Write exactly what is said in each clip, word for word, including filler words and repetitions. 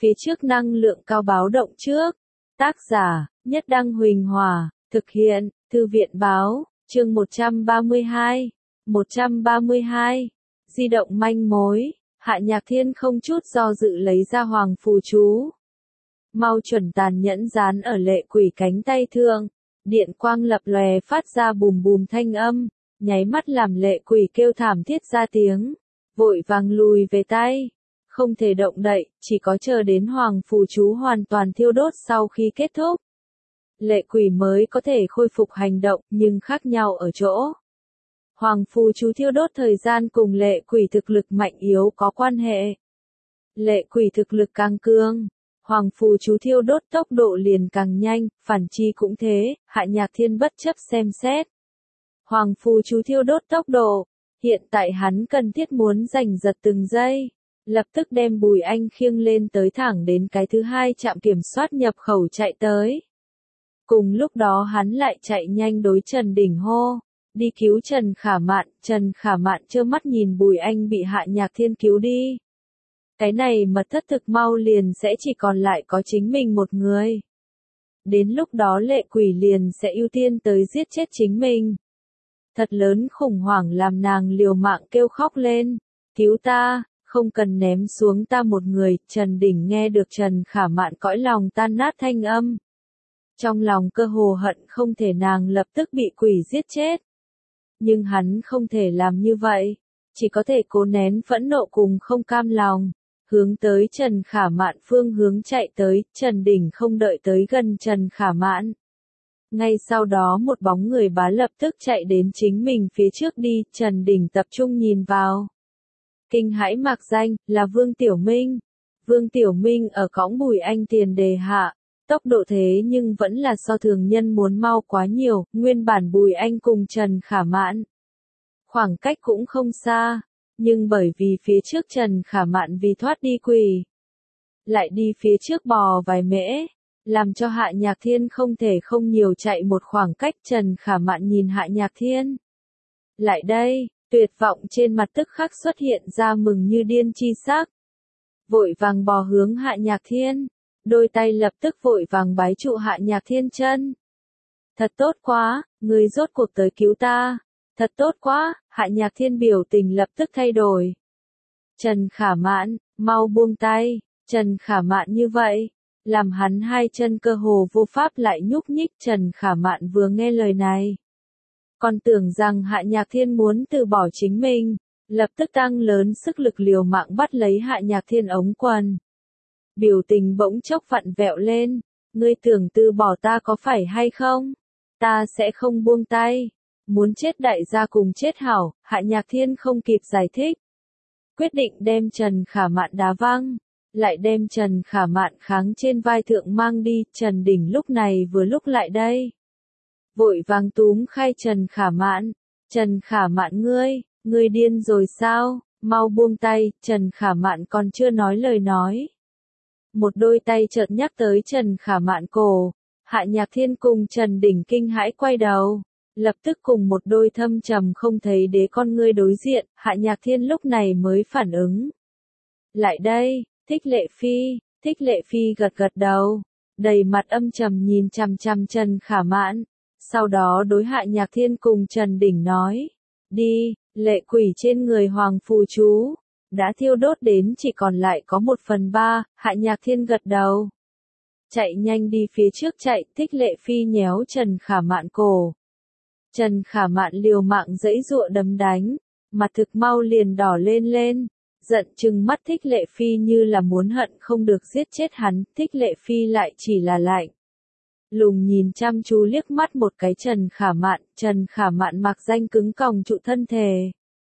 phía trước năng lượng cao báo động trước. Tác giả, Nhất Đăng Huỳnh Hòa, thực hiện, Thư viện Báo, chương một trăm ba mươi hai. một trăm ba mươi hai. Di động manh mối, Hạ Nhạc Thiên không chút do dự lấy ra hoàng phù chú. Mau chuẩn tàn nhẫn dán ở lệ quỷ cánh tay thượng, điện quang lập lòe phát ra bùm bùm thanh âm, nháy mắt làm lệ quỷ kêu thảm thiết ra tiếng, vội vàng lùi về tay. Không thể động đậy, chỉ có chờ đến hoàng phù chú hoàn toàn thiêu đốt sau khi kết thúc. Lệ quỷ mới có thể khôi phục hành động, nhưng khác nhau ở chỗ. Hoàng phù chú thiêu đốt thời gian cùng lệ quỷ thực lực mạnh yếu có quan hệ. Lệ quỷ thực lực càng cường, hoàng phù chú thiêu đốt tốc độ liền càng nhanh, phản chi cũng thế. Hạ Nhạc Thiên bất chấp xem xét. Hoàng phù chú thiêu đốt tốc độ, hiện tại hắn cần thiết muốn giành giật từng giây. Lập tức đem Bùi Anh khiêng lên tới thẳng đến cái thứ hai trạm kiểm soát nhập khẩu chạy tới. Cùng lúc đó hắn lại chạy nhanh đối Trần Đình hô, đi cứu Trần Khả Mạn. Trần Khả Mạn trơ mắt nhìn Bùi Anh bị Hạ Nhạc Thiên cứu đi. Cái này mật thất thực mau liền sẽ chỉ còn lại có chính mình một người. Đến lúc đó lệ quỷ liền sẽ ưu tiên tới giết chết chính mình. Thật lớn khủng hoảng làm nàng liều mạng kêu khóc lên, cứu ta, không cần ném xuống ta một người. Trần Đình nghe được Trần Khả Mạn cõi lòng tan nát thanh âm. Trong lòng cơ hồ hận không thể nàng lập tức bị quỷ giết chết. Nhưng hắn không thể làm như vậy, chỉ có thể cố nén phẫn nộ cùng không cam lòng, hướng tới Trần Khả Mạn phương hướng chạy tới. Trần Đình không đợi tới gần Trần Khả Mạn. Ngay sau đó một bóng người bá lập tức chạy đến chính mình phía trước đi. Trần Đình tập trung nhìn vào. Kinh hãi mạc danh, là Vương Tiểu Minh. Vương Tiểu Minh ở cõng Bùi Anh tiền đề hạ. Tốc độ thế nhưng vẫn là so thường nhân muốn mau quá nhiều. Nguyên bản Bùi Anh cùng Trần Khả Mạn khoảng cách cũng không xa, nhưng bởi vì phía trước Trần Khả Mạn vì thoát đi quỷ, lại đi phía trước bò vài mễ, làm cho Hạ Nhạc Thiên không thể không nhiều chạy một khoảng cách. Trần Khả Mạn nhìn Hạ Nhạc Thiên. Lại đây, tuyệt vọng trên mặt tức khắc xuất hiện ra mừng như điên chi sắc. Vội vàng bò hướng Hạ Nhạc Thiên, đôi tay lập tức vội vàng bái trụ Hạ Nhạc Thiên chân. Thật tốt quá, ngươi rốt cuộc tới cứu ta. Thật tốt quá, Hạ Nhạc Thiên biểu tình lập tức thay đổi. Trần Khả Mạn, mau buông tay. Trần Khả Mạn như vậy, làm hắn hai chân cơ hồ vô pháp lại nhúc nhích. Trần Khả Mạn vừa nghe lời này, còn tưởng rằng Hạ Nhạc Thiên muốn từ bỏ chính mình, lập tức tăng lớn sức lực liều mạng bắt lấy Hạ Nhạc Thiên ống quần. Biểu tình bỗng chốc vặn vẹo lên, ngươi tưởng từ bỏ ta có phải hay không? Ta sẽ không buông tay. Muốn chết đại gia cùng chết hảo. Hạ Nhạc Thiên không kịp giải thích, quyết định đem Trần Khả Mạn đá văng, lại đem Trần Khả Mạn kháng trên vai thượng mang đi. Trần Đình lúc này vừa lúc lại đây, vội vàng túm khai Trần Khả Mạn. Trần Khả Mạn ngươi, ngươi điên rồi sao? Mau buông tay. Trần Khả Mạn còn chưa nói lời nói, một đôi tay chợt nhắc tới Trần Khả Mạn cổ. Hạ Nhạc Thiên cùng Trần Đình kinh hãi quay đầu, lập tức cùng một đôi thâm trầm không thấy đế con ngươi đối diện. Hạ Nhạc Thiên lúc này mới phản ứng lại đây. Thích Lệ Phi. Thích Lệ Phi gật gật đầu, đầy mặt âm trầm nhìn chằm chằm Trần Khả Mạn, sau đó đối Hạ Nhạc Thiên cùng Trần Đình nói, đi. Lệ quỷ trên người hoàng phù chú đã thiêu đốt đến chỉ còn lại có một phần ba. Hạ Nhạc Thiên gật đầu, chạy nhanh đi phía trước chạy. Thích Lệ Phi nhéo Trần Khả Mạn cổ. Trần Khả Mạn liều mạng giãy giụa đấm đánh, mặt thực mau liền đỏ lên lên, giận trừng mắt Thích Lệ Phi như là muốn hận không được giết chết hắn. Thích Lệ Phi lại chỉ là lạnh lùng nhìn chăm chú liếc mắt một cái Trần Khả Mạn. Trần Khả Mạn mặc danh cứng còng trụ thân thể,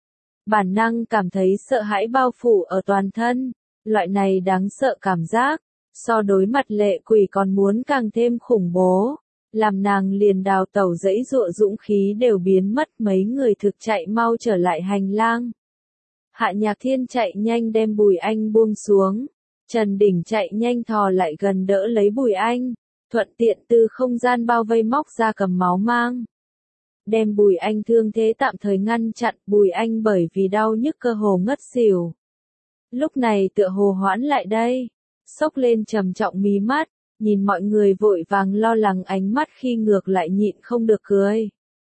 bản năng cảm thấy sợ hãi bao phủ ở toàn thân. Loại này đáng sợ cảm giác, so đối mặt lệ quỷ còn muốn càng thêm khủng bố, làm nàng liền đào tẩu giãy giụa dũng khí đều biến mất. Mấy người thực chạy mau trở lại hành lang. Hạ Nhạc Thiên chạy nhanh đem Bùi Anh buông xuống. Trần Đình chạy nhanh thò lại gần đỡ lấy Bùi Anh, thuận tiện từ không gian bao vây móc ra cầm máu mang, đem Bùi Anh thương thế tạm thời ngăn chặn. Bùi Anh bởi vì đau nhức cơ hồ ngất xỉu, lúc này tựa hồ hoãn lại đây, xốc lên trầm trọng mí mắt, nhìn mọi người vội vàng lo lắng ánh mắt khi ngược lại nhịn không được cười.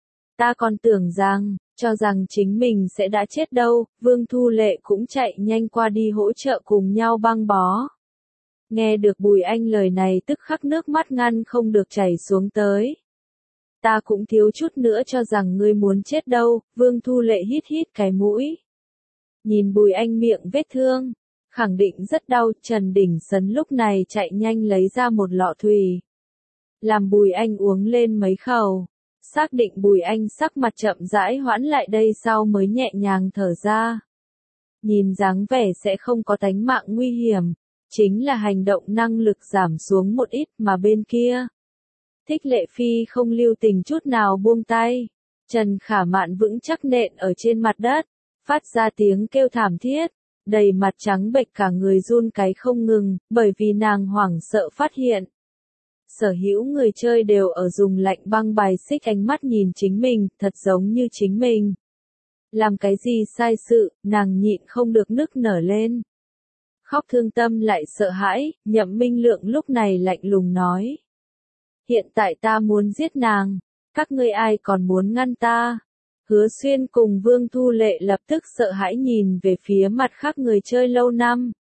Ta còn tưởng rằng, cho rằng chính mình sẽ đã chết đâu, Vương Thu Lệ cũng chạy nhanh qua đi hỗ trợ cùng nhau băng bó. Nghe được Bùi Anh lời này tức khắc nước mắt ngăn không được chảy xuống tới. Ta cũng thiếu chút nữa cho rằng ngươi muốn chết đâu, Vương Thu Lệ hít hít cái mũi. Nhìn Bùi Anh miệng vết thương, khẳng định rất đau, Trần Đình Sấn lúc này chạy nhanh lấy ra một lọ thủy. Làm Bùi Anh uống lên mấy khẩu, xác định Bùi Anh sắc mặt chậm rãi hoãn lại đây sau mới nhẹ nhàng thở ra. Nhìn dáng vẻ sẽ không có tánh mạng nguy hiểm, chính là hành động năng lực giảm xuống một ít mà bên kia. Thích Lệ Phi không lưu tình chút nào buông tay, Trần Khả Mạn vững chắc nện ở trên mặt đất, phát ra tiếng kêu thảm thiết, đầy mặt trắng bệch cả người run cái không ngừng, bởi vì nàng hoảng sợ phát hiện. Sở hữu người chơi đều ở dùng lạnh băng bài xích ánh mắt nhìn chính mình, thật giống như chính mình. Làm cái gì sai sự, nàng nhịn không được nức nở lên. Khóc thương tâm lại sợ hãi, Nhậm Minh Lượng lúc này lạnh lùng nói. Hiện tại ta muốn giết nàng, các ngươi ai còn muốn ngăn ta? Hứa Xuyên cùng Vương Thu Lệ lập tức sợ hãi nhìn về phía mặt khác người chơi lâu năm.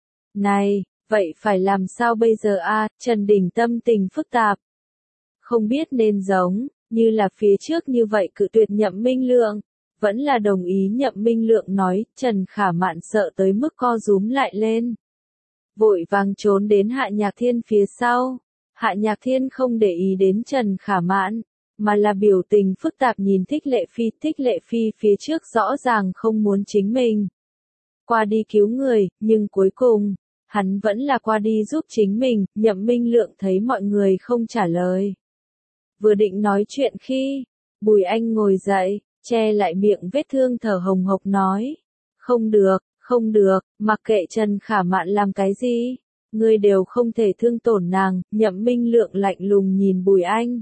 Này, vậy phải làm sao bây giờ a? Trần Đình tâm tình phức tạp. Không biết nên giống, như là phía trước như vậy cự tuyệt Nhậm Minh Lượng, vẫn là đồng ý Nhậm Minh Lượng nói, Trần Khả Mạn sợ tới mức co rúm lại lên. Vội vàng trốn đến Hạ Nhạc Thiên phía sau. Hạ Nhạc Thiên không để ý đến Trần Khả Mạn, mà là biểu tình phức tạp nhìn Thích Lệ Phi. Thích Lệ Phi phía trước rõ ràng không muốn chính mình qua đi cứu người, nhưng cuối cùng, hắn vẫn là qua đi giúp chính mình. Nhậm Minh Lượng thấy mọi người không trả lời. Vừa định nói chuyện khi, Bùi Anh ngồi dậy, che lại miệng vết thương thở hồng hộc nói. Không được, không được, mặc kệ Trần Khả Mạn làm cái gì, ngươi đều không thể thương tổn nàng. Nhậm Minh Lượng lạnh lùng nhìn Bùi Anh.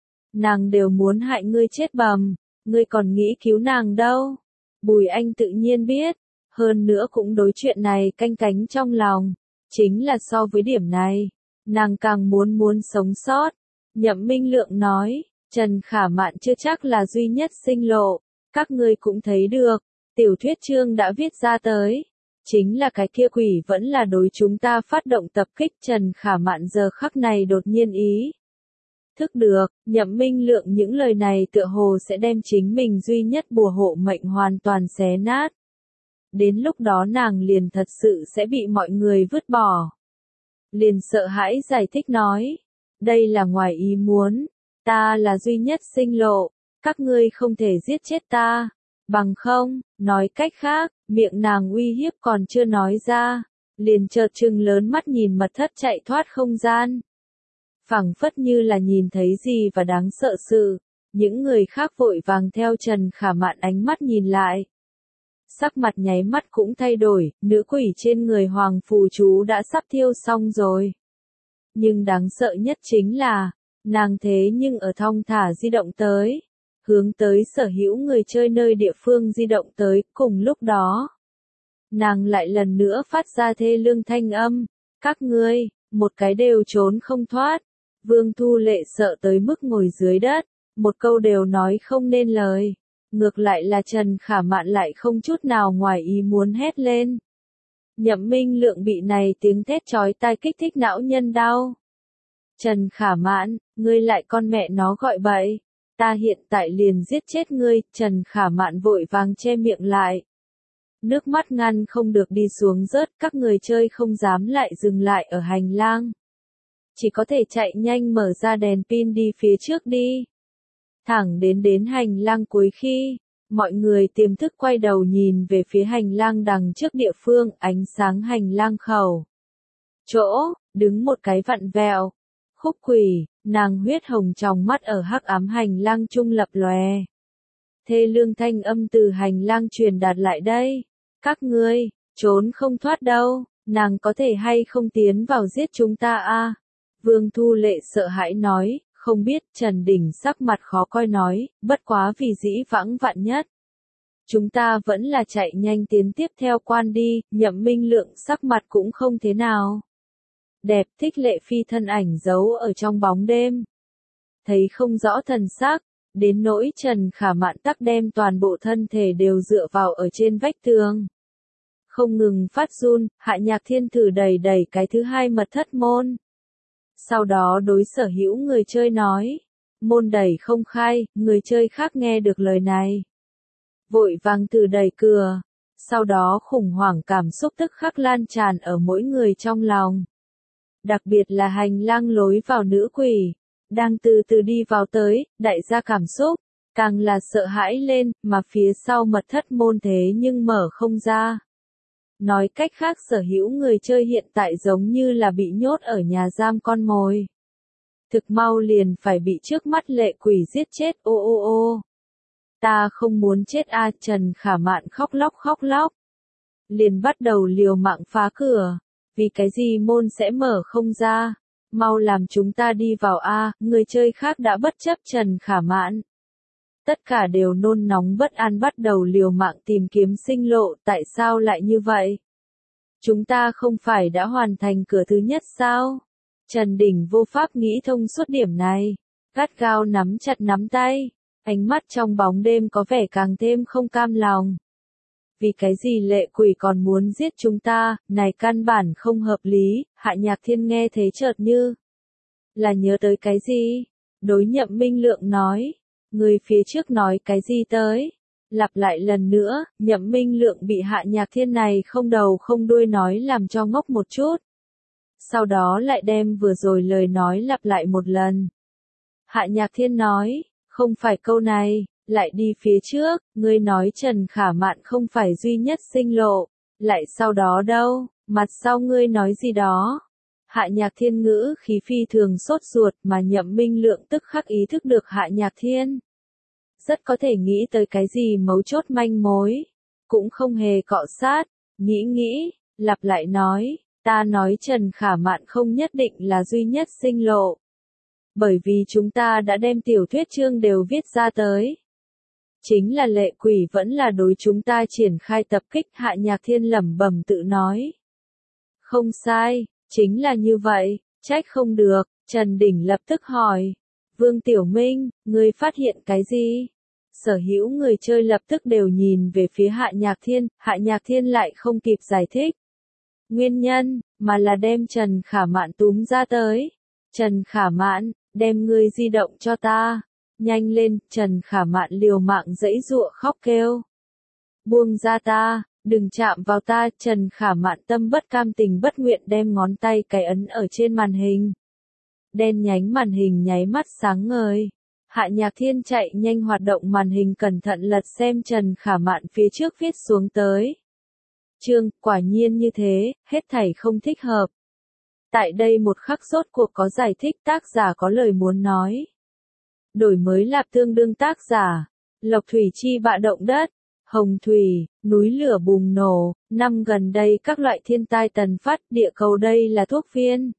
Nàng đều muốn hại ngươi chết bầm, ngươi còn nghĩ cứu nàng đâu. Bùi Anh tự nhiên biết, hơn nữa cũng đối chuyện này canh cánh trong lòng. Chính là so với điểm này, nàng càng muốn muốn sống sót. Nhậm Minh Lượng nói, Trần Khả Mạn chưa chắc là duy nhất sinh lộ, các ngươi cũng thấy được, tiểu thuyết chương đã viết ra tới. Chính là cái kia quỷ vẫn là đối chúng ta phát động tập kích. Trần Khả Mạn giờ khắc này đột nhiên ý thức được, Nhậm Minh Lượng những lời này tựa hồ sẽ đem chính mình duy nhất bùa hộ mệnh hoàn toàn xé nát. Đến lúc đó nàng liền thật sự sẽ bị mọi người vứt bỏ. Liền sợ hãi giải thích nói, đây là ngoài ý muốn, ta là duy nhất sinh lộ, các ngươi không thể giết chết ta, bằng không, nói cách khác, miệng nàng uy hiếp còn chưa nói ra, liền chợt trừng lớn mắt nhìn mật thất chạy thoát không gian. Phảng phất như là nhìn thấy gì và đáng sợ sự, những người khác vội vàng theo Trần Khả Mạn ánh mắt nhìn lại. Sắc mặt nháy mắt cũng thay đổi, nữ quỷ trên người Hoàng Phù Chú đã sắp thiêu xong rồi. Nhưng đáng sợ nhất chính là, nàng thế nhưng ở thong thả di động tới, hướng tới sở hữu người chơi nơi địa phương di động tới, cùng lúc đó. Nàng lại lần nữa phát ra thê lương thanh âm, các ngươi, một cái đều trốn không thoát. Vương Thu Lệ sợ tới mức ngồi dưới đất, một câu đều nói không nên lời. Ngược lại là Trần Khả Mạn lại không chút nào ngoài ý muốn hét lên. Nhậm Minh Lượng bị này tiếng thét chói tai kích thích não nhân đau. Trần Khả Mạn, ngươi lại con mẹ nó gọi bậy, ta hiện tại liền giết chết ngươi. Trần Khả Mạn vội vàng che miệng lại. Nước mắt ngăn không được đi xuống rớt, các người chơi không dám lại dừng lại ở hành lang. Chỉ có thể chạy nhanh mở ra đèn pin đi phía trước đi. Thẳng đến đến hành lang cuối khi, mọi người tiềm thức quay đầu nhìn về phía hành lang đằng trước địa phương, ánh sáng hành lang khẩu. Chỗ, đứng một cái vặn vẹo. Khúc quỷ, nàng huyết hồng trong mắt ở hắc ám hành lang trung lập lòe. Thê lương thanh âm từ hành lang truyền đạt lại đây. Các ngươi, trốn không thoát đâu, nàng có thể hay không tiến vào giết chúng ta a? Vương Thu Lệ sợ hãi nói, không biết. Trần Đình sắc mặt khó coi nói, bất quá vì dĩ vãng vạn nhất. Chúng ta vẫn là chạy nhanh tiến tiếp theo quan đi. Nhậm Minh Lượng sắc mặt cũng không thế nào. đẹp thích lệ phi thân ảnh giấu ở trong bóng đêm. Thấy không rõ thần sắc, đến nỗi Trần Khả Mạn tắc đem toàn bộ thân thể đều dựa vào ở trên vách tường. Không ngừng phát run, Hạ Nhạc Thiên thử đẩy đẩy cái thứ hai mật thất môn. Sau đó đối sở hữu người chơi nói, môn đẩy không khai, người chơi khác nghe được lời này. Vội vàng thử đẩy cửa, sau đó khủng hoảng cảm xúc tức khắc lan tràn ở mỗi người trong lòng. Đặc biệt là hành lang lối vào nữ quỷ, đang từ từ đi vào tới, đại gia cảm xúc, càng là sợ hãi lên, mà phía sau mật thất môn thế nhưng mở không ra. Nói cách khác sở hữu người chơi hiện tại giống như là bị nhốt ở nhà giam con mồi. Thực mau liền phải bị trước mắt lệ quỷ giết chết ô ô ô. Ta không muốn chết a Trần Khả Mạn khóc lóc khóc lóc. Liền bắt đầu liều mạng phá cửa. Vì cái gì môn sẽ mở không ra? Mau làm chúng ta đi vào a người chơi khác đã bất chấp Trần Khả Mạn. Tất cả đều nôn nóng bất an bắt đầu liều mạng tìm kiếm sinh lộ, tại sao lại như vậy? Chúng ta không phải đã hoàn thành cửa thứ nhất sao? Trần Đình vô pháp nghĩ thông suốt điểm này, gắt gao nắm chặt nắm tay, ánh mắt trong bóng đêm có vẻ càng thêm không cam lòng. Vì cái gì lệ quỷ còn muốn giết chúng ta, này căn bản không hợp lý, Hạ Nhạc Thiên nghe thấy chợt như là nhớ tới cái gì? Đối Nhậm Minh Lượng nói. Người phía trước nói cái gì tới? Lặp lại lần nữa, Nhậm Minh Lượng bị Hạ Nhạc Thiên này không đầu không đuôi nói làm cho ngốc một chút. Sau đó lại đem vừa rồi lời nói lặp lại một lần. Hạ Nhạc Thiên nói, không phải câu này, lại đi phía trước, ngươi nói Trần Khả Mạn không phải duy nhất sinh lộ, lại sau đó đâu, mặt sau ngươi nói gì đó. Hạ Nhạc Thiên ngữ khí phi thường sốt ruột mà Nhậm Minh Lượng tức khắc ý thức được Hạ Nhạc Thiên. Rất có thể nghĩ tới cái gì mấu chốt manh mối. Cũng không hề cọ sát, nghĩ nghĩ, lặp lại nói, ta nói Trần Khả Mạn không nhất định là duy nhất sinh lộ. Bởi vì chúng ta đã đem tiểu thuyết chương đều viết ra tới. Chính là lệ quỷ vẫn là đối chúng ta triển khai tập kích Hạ Nhạc Thiên lẩm bẩm tự nói. Không sai. Chính là như vậy, trách không được, Trần Đình lập tức hỏi. Vương Tiểu Minh, ngươi phát hiện cái gì? Sở hữu người chơi lập tức đều nhìn về phía Hạ Nhạc Thiên, Hạ Nhạc Thiên lại không kịp giải thích. Nguyên nhân, mà là đem Trần Khả Mạn túm ra tới. Trần Khả Mạn, đem ngươi di động cho ta. Nhanh lên, Trần Khả Mạn liều mạng giãy giụa khóc kêu. Buông ra ta. Đừng chạm vào ta, Trần Khả Mạn tâm bất cam tình bất nguyện đem ngón tay cái ấn ở trên màn hình. Đen nhánh màn hình nháy mắt sáng ngời. Hạ Nhạc Thiên chạy nhanh hoạt động màn hình cẩn thận lật xem Trần Khả Mạn phía trước viết xuống tới. Chương, quả nhiên như thế, hết thảy không thích hợp. Tại đây một khắc rốt cuộc có giải thích tác giả có lời muốn nói. Đổi mới lạp tương đương tác giả. Lộc Thủy Chi bạ động đất. Hồng thủy, núi lửa bùng nổ, năm gần đây các loại thiên tai tần phát, địa cầu đây là thuốc phiên.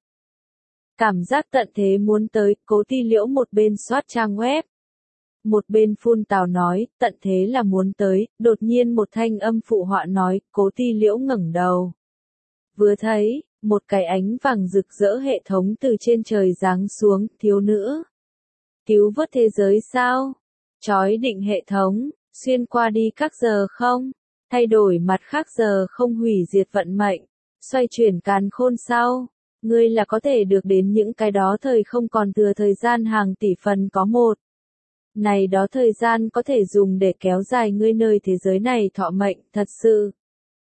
Cảm giác tận thế muốn tới, Cố Ti Liễu một bên soát trang web. Một bên phun tào nói, tận thế là muốn tới, đột nhiên một thanh âm phụ họa nói, Cố Ti Liễu ngẩng đầu. Vừa thấy, một cái ánh vàng rực rỡ hệ thống từ trên trời giáng xuống, thiếu nữ. Cứu vớt thế giới sao? Chói định hệ thống. Xuyên qua đi các giờ không, thay đổi mặt khác giờ không hủy diệt vận mệnh, xoay chuyển càn khôn sau, ngươi là có thể được đến những cái đó thời không còn thừa thời gian hàng tỷ phần có một. Này đó thời gian có thể dùng để kéo dài ngươi nơi thế giới này thọ mệnh, thật sự.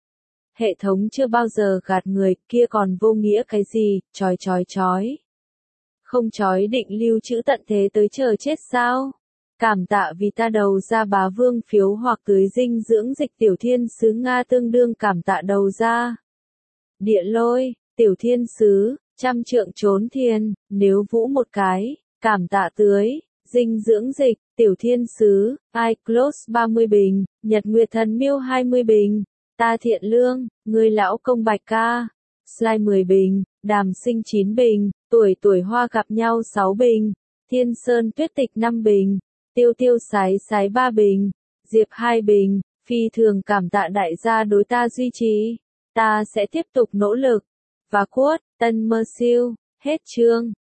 Hệ thống chưa bao giờ gạt người, kia còn vô nghĩa cái gì, chói chói chói. Không chói định lưu trữ tận thế tới chờ chết sao? Cảm tạ vì ta đầu ra bá vương phiếu hoặc cưới dinh dưỡng dịch tiểu thiên sứ Nga tương đương cảm tạ đầu ra. Địa lôi, tiểu thiên sứ, trăm trượng trốn thiên, nếu vũ một cái, cảm tạ tưới, dinh dưỡng dịch, tiểu thiên sứ, iClose ba mươi bình, nhật nguyệt thần miêu hai mươi bình, ta thiện lương, người lão công bạch ca, slide mười bình, đàm sinh chín bình, tuổi tuổi hoa gặp nhau sáu bình, thiên sơn tuyết tịch năm bình. Tiêu tiêu sái sái ba bình, diệp hai bình, phi thường cảm tạ đại gia đối ta duy trì, ta sẽ tiếp tục nỗ lực, và quote, Tân Mơ Siêu, hết chương.